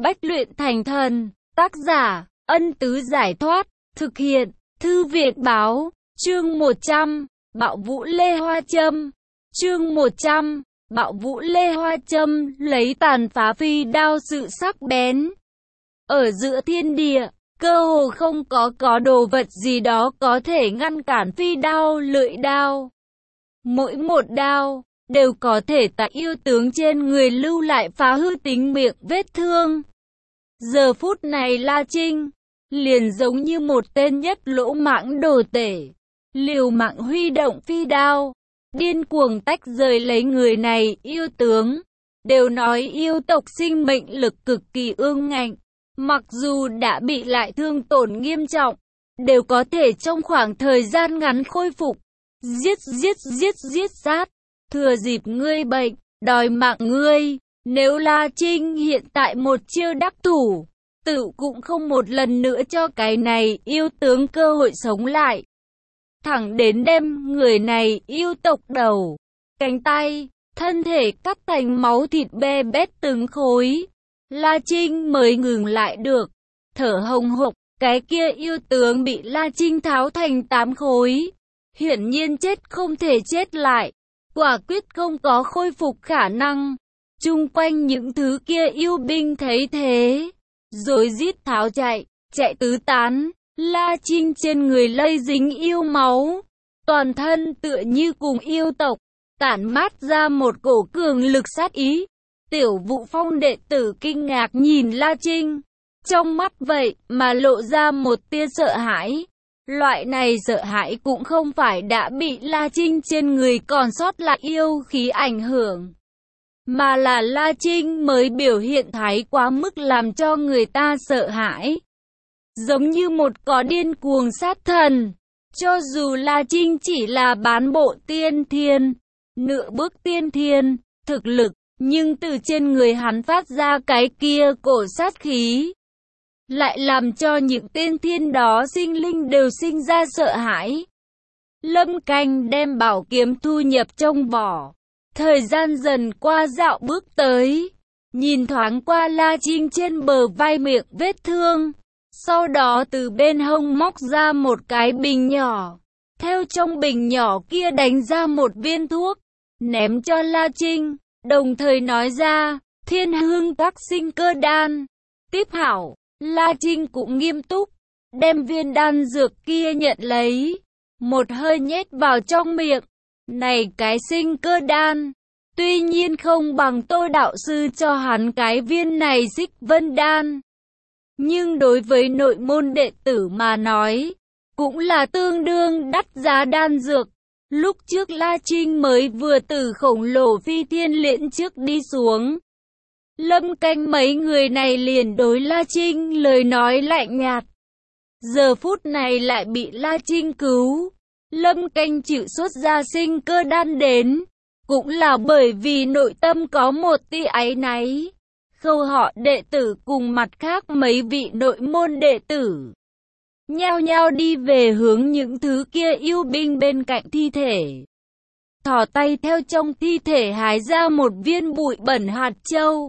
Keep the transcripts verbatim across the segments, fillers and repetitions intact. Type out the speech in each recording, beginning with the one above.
bách luyện thành thần. Tác giả, Ân Tứ Giải Thoát. Thực hiện, Thư Việt Báo. Chương một trăm, Bạo Vũ Lê Hoa Châm. Chương một trăm, Bạo Vũ Lê Hoa Châm lấy tàn phá phi đao sự sắc bén. Ở giữa thiên địa, cơ hồ không có có đồ vật gì đó có thể ngăn cản phi đao lưỡi đao. Mỗi một đao đều có thể tại yêu tướng trên người lưu lại phá hư tính miệng vết thương. Giờ phút này La Trinh liền giống như một tên nhất lỗ mãng đồ tể, liều mạng huy động phi đao, điên cuồng tách rời lấy người này. Yêu tướng đều nói yêu tộc sinh mệnh lực cực kỳ ương ngạnh, mặc dù đã bị lại thương tổn nghiêm trọng, đều có thể trong khoảng thời gian ngắn khôi phục. Giết giết giết giết sát, thừa dịp ngươi bệnh, đòi mạng ngươi. Nếu La Trinh hiện tại một chiêu đắc thủ, tự cũng không một lần nữa cho cái này yêu tướng cơ hội sống lại. Thẳng đến đem người này yêu tộc đầu, cánh tay, thân thể cắt thành máu thịt bê bết từng khối, La Trinh mới ngừng lại được. Thở hồng hộc, cái kia yêu tướng bị La Trinh tháo thành tám khối. Hiển nhiên chết không thể chết lại, quả quyết không có khôi phục khả năng. Chung quanh những thứ kia yêu binh thấy thế, rồi rít tháo chạy, chạy tứ tán. La Trinh trên người lây dính yêu máu, toàn thân tựa như cùng yêu tộc, tản mát ra một cổ cường lực sát ý. Tiểu Vũ Phong đệ tử kinh ngạc nhìn La Trinh, trong mắt vậy mà lộ ra một tia sợ hãi. Loại này sợ hãi cũng không phải đã bị La Trinh trên người còn sót lại yêu khí ảnh hưởng, mà là La Trinh mới biểu hiện thái quá mức làm cho người ta sợ hãi. Giống như một có điên cuồng sát thần. Cho dù La Trinh chỉ là bán bộ tiên thiên, nửa bước tiên thiên, thực lực, nhưng từ trên người hắn phát ra cái kia cổ sát khí, lại làm cho những tiên thiên đó sinh linh đều sinh ra sợ hãi. Lâm Canh đem bảo kiếm thu nhập trong vỏ. Thời gian dần qua dạo bước tới, nhìn thoáng qua La Trinh trên bờ vai miệng vết thương. Sau đó từ bên hông móc ra một cái bình nhỏ. Theo trong bình nhỏ kia đánh ra một viên thuốc, ném cho La Trinh, đồng thời nói ra, Thiên Hương Các Sinh Cơ Đan. Tiếp hảo. La Trinh cũng nghiêm túc, đem viên đan dược kia nhận lấy, một hơi nhét vào trong miệng. Này cái sinh cơ đan, tuy nhiên không bằng Tô đạo sư cho hắn cái viên này Xích Vân đan, nhưng đối với nội môn đệ tử mà nói, cũng là tương đương đắt giá đan dược. Lúc trước La Trinh mới vừa từ khổng lồ phi thiên liễn trước đi xuống, Lâm Canh mấy người này liền đối La Trinh lời nói lạnh nhạt. Giờ phút này lại bị La Trinh cứu. Lâm Canh chịu xuất ra sinh cơ đan đến, cũng là bởi vì nội tâm có một tia áy náy. Khâu họ đệ tử cùng mặt khác mấy vị nội môn đệ tử nhao nhao đi về hướng những thứ kia yêu binh bên cạnh thi thể. Thò tay theo trong thi thể hái ra một viên bụi bẩn hạt châu.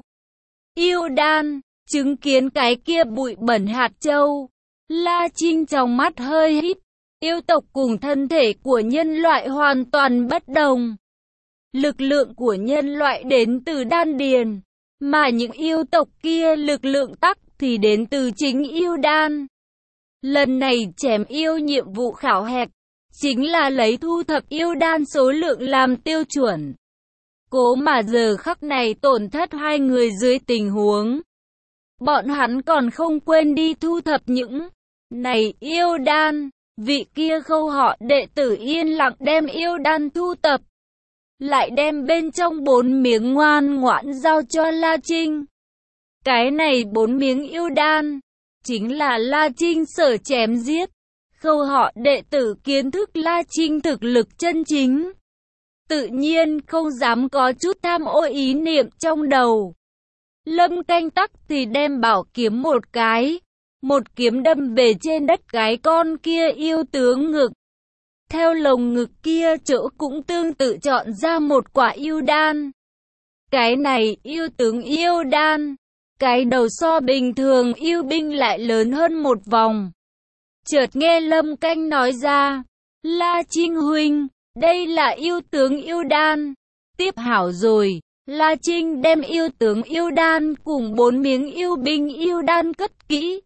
Yêu đan, chứng kiến cái kia bụi bẩn hạt châu, La Trinh trong mắt hơi híp. Yêu tộc cùng thân thể của nhân loại hoàn toàn bất đồng. Lực lượng của nhân loại đến từ đan điền, mà những yêu tộc kia lực lượng tắc thì đến từ chính yêu đan. Lần này chém yêu nhiệm vụ khảo hạch, chính là lấy thu thập yêu đan số lượng làm tiêu chuẩn. Cố mà giờ khắc này tổn thất hai người dưới tình huống, bọn hắn còn không quên đi thu thập những này yêu đan. Vị kia Khâu họ đệ tử yên lặng đem yêu đan thu tập, lại đem bên trong bốn miếng ngoan ngoãn giao cho La Trinh. Cái này bốn miếng yêu đan, chính là La Trinh sở chém giết. Khâu họ đệ tử kiến thức La Trinh thực lực chân chính, tự nhiên không dám có chút tham ô ý niệm trong đầu. Lâm Canh tắc thì đem bảo kiếm một cái, một kiếm đâm về trên đất cái con kia yêu tướng ngực. Theo lồng ngực kia chỗ cũng tương tự chọn ra một quả yêu đan. Cái này yêu tướng yêu đan, cái đầu so bình thường yêu binh lại lớn hơn một vòng. Chợt nghe Lâm Canh nói ra, La Trinh huynh, đây là yêu tướng yêu đan. Tiếp hảo rồi, La Trinh đem yêu tướng yêu đan cùng bốn miếng yêu binh yêu đan cất kỹ,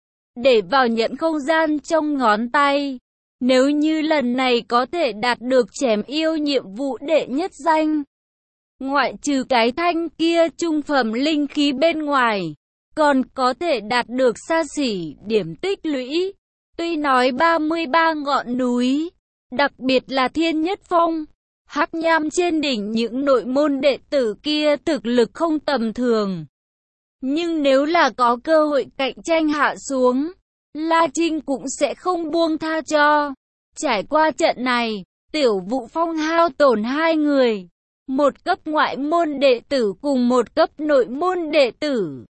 để vào nhận không gian trong ngón tay. Nếu như lần này có thể đạt được chém yêu nhiệm vụ đệ nhất danh, ngoại trừ cái thanh kia trung phẩm linh khí bên ngoài, còn có thể đạt được xa xỉ điểm tích lũy. Tuy nói ba mươi ba ngọn núi, đặc biệt là Thiên Nhất Phong, Hắc Nham trên đỉnh những nội môn đệ tử kia thực lực không tầm thường. Nhưng nếu là có cơ hội cạnh tranh hạ xuống, La Trinh cũng sẽ không buông tha cho. Trải qua trận này, Tiểu Vũ Phong hao tổn hai người, một cấp ngoại môn đệ tử cùng một cấp nội môn đệ tử.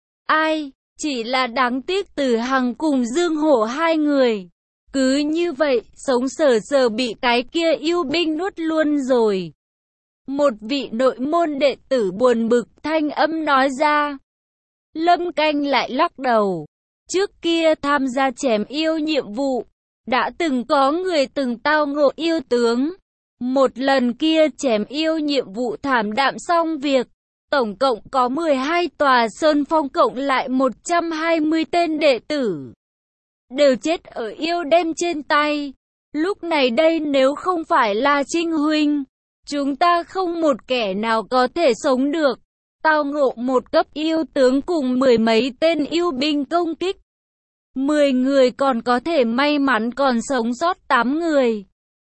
Ai, chỉ là đáng tiếc Từ Hằng cùng Dương Hổ hai người. Cứ như vậy, sống sờ sờ bị cái kia yêu binh nuốt luôn rồi. Một vị nội môn đệ tử buồn bực thanh âm nói ra. Lâm Canh lại lắc đầu. Trước kia tham gia chém yêu nhiệm vụ, đã từng có người từng tao ngộ yêu tướng. Một lần kia chém yêu nhiệm vụ thảm đạm xong việc, tổng cộng có mười hai tòa sơn phong cộng lại một trăm hai mươi tên đệ tử đều chết ở yêu đen trên tay. Lúc này đây nếu không phải là Trinh huynh, chúng ta không một kẻ nào có thể sống được. Tao ngộ một cấp yêu tướng cùng mười mấy tên yêu binh công kích. Mười người còn có thể may mắn còn sống sót tám người.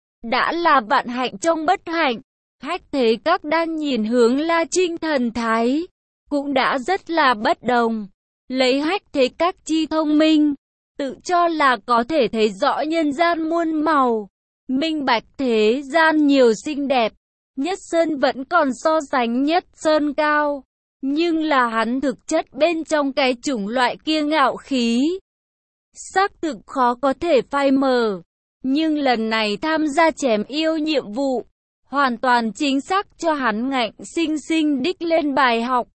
Đã là vạn hạnh trong bất hạnh. Hách Thế Các đang nhìn hướng La Trinh thần thái, cũng đã rất là bất đồng. Lấy Hách Thế Các chi thông minh, tự cho là có thể thấy rõ nhân gian muôn màu, minh bạch thế gian nhiều xinh đẹp. Nhất Sơn vẫn còn so sánh Nhất Sơn cao, nhưng là hắn thực chất bên trong cái chủng loại kia ngạo khí, xác thực khó có thể phai mờ. Nhưng lần này tham gia chém yêu nhiệm vụ, hoàn toàn chính xác cho hắn ngạnh sinh sinh đích lên bài học,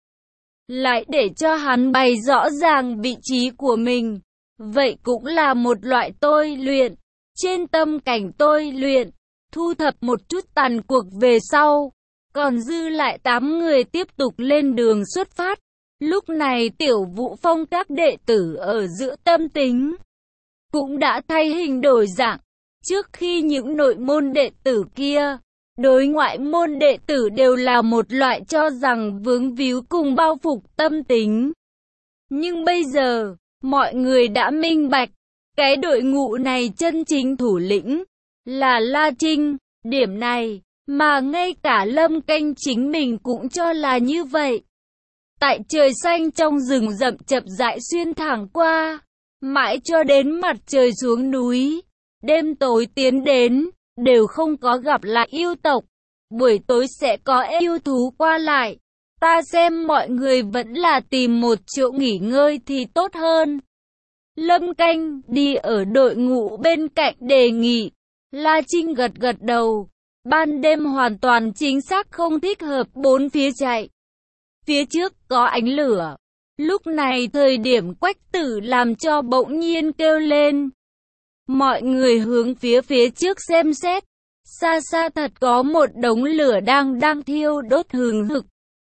lại để cho hắn bày rõ ràng vị trí của mình. Vậy cũng là một loại tôi luyện, trên tâm cảnh tôi luyện, thu thập một chút tàn cuộc về sau, còn dư lại tám người tiếp tục lên đường xuất phát. Lúc này Tiểu Vũ Phong các đệ tử ở giữa tâm tính cũng đã thay hình đổi dạng. Trước khi những nội môn đệ tử kia, đối ngoại môn đệ tử đều là một loại cho rằng vướng víu cùng bao phục tâm tính. Nhưng bây giờ, mọi người đã minh bạch, cái đội ngũ này chân chính thủ lĩnh là La Trinh. Điểm này mà ngay cả Lâm Canh chính mình cũng cho là như vậy. Tại trời xanh trong rừng rậm chậm rãi xuyên thẳng qua, mãi cho đến mặt trời xuống núi, đêm tối tiến đến, đều không có gặp lại yêu tộc. Buổi tối sẽ có yêu thú qua lại. Ta xem mọi người vẫn là tìm một chỗ nghỉ ngơi thì tốt hơn. Lâm Canh đi ở đội ngũ bên cạnh đề nghị. La Trinh gật gật đầu. Ban đêm hoàn toàn chính xác không thích hợp bốn phía chạy. Phía trước có ánh lửa. Lúc này thời điểm Quách Tử làm cho bỗng nhiên kêu lên. Mọi người hướng phía phía trước xem xét. Xa xa thật có một đống lửa đang đang thiêu đốt hừng hực.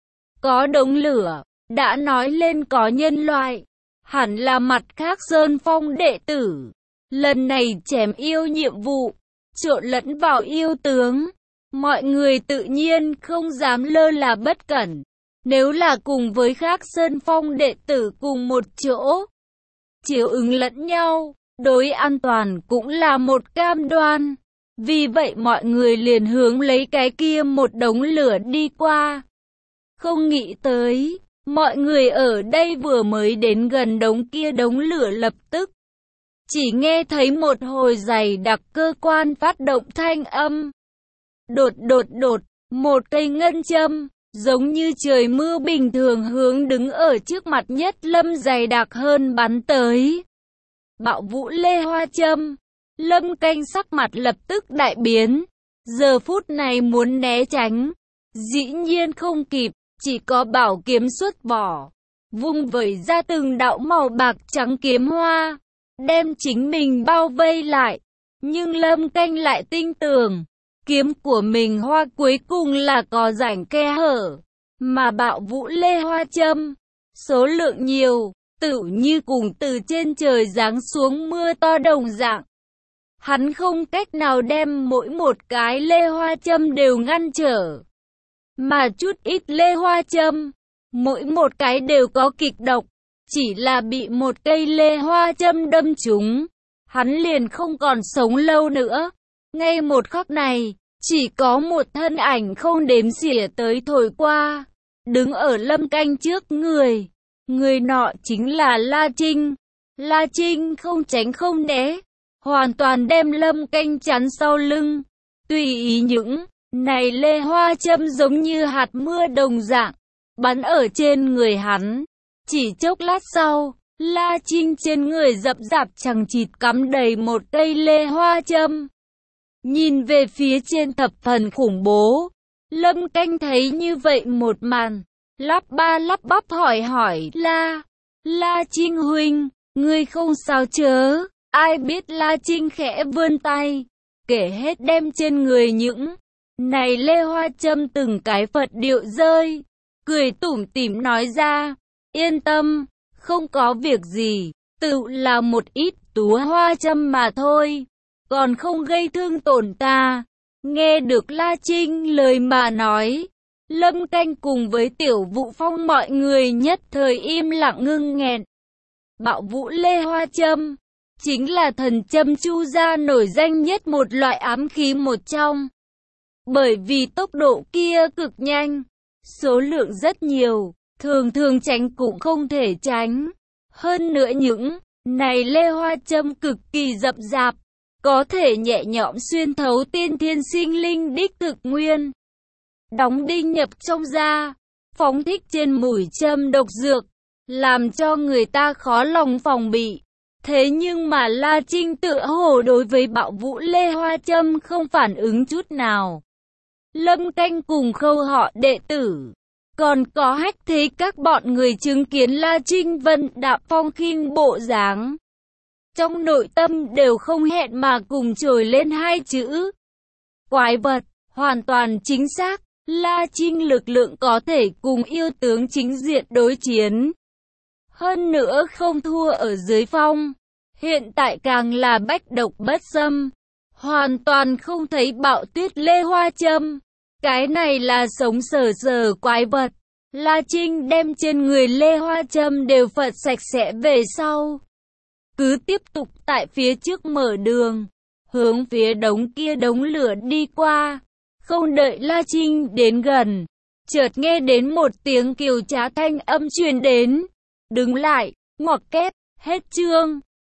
Có đống lửa, đã nói lên có nhân loại. Hẳn là mặt khác Sơn Phong đệ tử. Lần này chém yêu nhiệm vụ, trộn lẫn vào yêu tướng. Mọi người tự nhiên không dám lơ là bất cẩn. Nếu là cùng với khác Sơn Phong đệ tử cùng một chỗ, chiếu ứng lẫn nhau, đối an toàn cũng là một cam đoan. Vì vậy mọi người liền hướng lấy cái kia một đống lửa đi qua. Không nghĩ tới, mọi người ở đây vừa mới đến gần đống kia đống lửa lập tức chỉ nghe thấy một hồi dày đặc cơ quan phát động thanh âm. Đột đột đột, một cây ngân châm, giống như trời mưa bình thường hướng đứng ở trước mặt Nhất Lâm dày đặc hơn bắn tới. Bạo vũ lê hoa châm. Lâm Canh sắc mặt lập tức đại biến. Giờ phút này muốn né tránh, dĩ nhiên không kịp, chỉ có bảo kiếm xuất vỏ. vung vẩy ra từng đạo màu bạc trắng kiếm hoa, đem chính mình bao vây lại. Nhưng Lâm Canh lại tin tưởng, kiếm của mình hoa cuối cùng là có rãnh khe hở, mà Bạo Vũ Lê Hoa Châm, số lượng nhiều, tựu như cùng từ trên trời giáng xuống mưa to đồng dạng. Hắn không cách nào đem mỗi một cái lê hoa châm đều ngăn trở, mà chút ít lê hoa châm, mỗi một cái đều có kịch độc, chỉ là bị một cây lê hoa châm đâm trúng, hắn liền không còn sống lâu nữa. Ngay một khắc này, chỉ có một thân ảnh không đếm xỉa tới thổi qua, đứng ở Lâm Canh trước người. Người nọ chính là La Trinh. La Trinh không tránh không né, hoàn toàn đem Lâm Canh chắn sau lưng. Tùy ý những này lê hoa châm giống như hạt mưa đồng dạng, bắn ở trên người hắn. Chỉ chốc lát sau, La Trinh trên người rậm rạp chằng chịt cắm đầy một cây lê hoa châm. Nhìn về phía trên thập phần khủng bố, Lâm Canh thấy như vậy một màn, lắp ba lắp bắp hỏi hỏi La, La Trinh huynh, ngươi không sao chớ? Ai biết La Trinh khẽ vươn tay, kể hết đem trên người những này lê hoa châm từng cái Phật điệu rơi, cười tủm tỉm nói ra, yên tâm, không có việc gì, tự là một ít túa hoa châm mà thôi, còn không gây thương tổn ta. Nghe được La Trinh lời mà nói, Lâm Canh cùng với Tiểu Vũ Phong mọi người nhất thời im lặng ngưng nghẹn. Bạo Vũ Lê Hoa Châm chính là thần châm Chu gia nổi danh nhất một loại ám khí một trong. Bởi vì tốc độ kia cực nhanh, số lượng rất nhiều, thường thường tránh cũng không thể tránh. Hơn nữa những này lê hoa châm cực kỳ rậm rạp, có thể nhẹ nhõm xuyên thấu tiên thiên sinh linh đích thực nguyên. Đóng đinh nhập trong da, phóng thích trên mũi châm độc dược, làm cho người ta khó lòng phòng bị. Thế nhưng mà La Trinh tựa hồ đối với Bạo Vũ Lê Hoa Châm không phản ứng chút nào. Lâm Canh cùng Khâu họ đệ tử, còn có Hách Thế các bọn người chứng kiến La Trinh vân đạm phong khinh bộ dáng, trong nội tâm đều không hẹn mà cùng trồi lên hai chữ quái vật. Hoàn toàn chính xác, La Trinh lực lượng có thể cùng yêu tướng chính diện đối chiến, hơn nữa không thua ở dưới phong. Hiện tại càng là bách độc bất xâm, hoàn toàn không thấy Bạo Tuyết Lê Hoa Châm. Cái này là sống sờ sờ quái vật. La Trinh đem trên người Lê Hoa Châm đều phật sạch sẽ về sau, cứ tiếp tục tại phía trước mở đường, hướng phía đống kia đống lửa đi qua. Không đợi La Trinh đến gần, chợt nghe đến một tiếng kiều trá thanh âm truyền đến. Đứng lại, ngoặc kép, hết chương.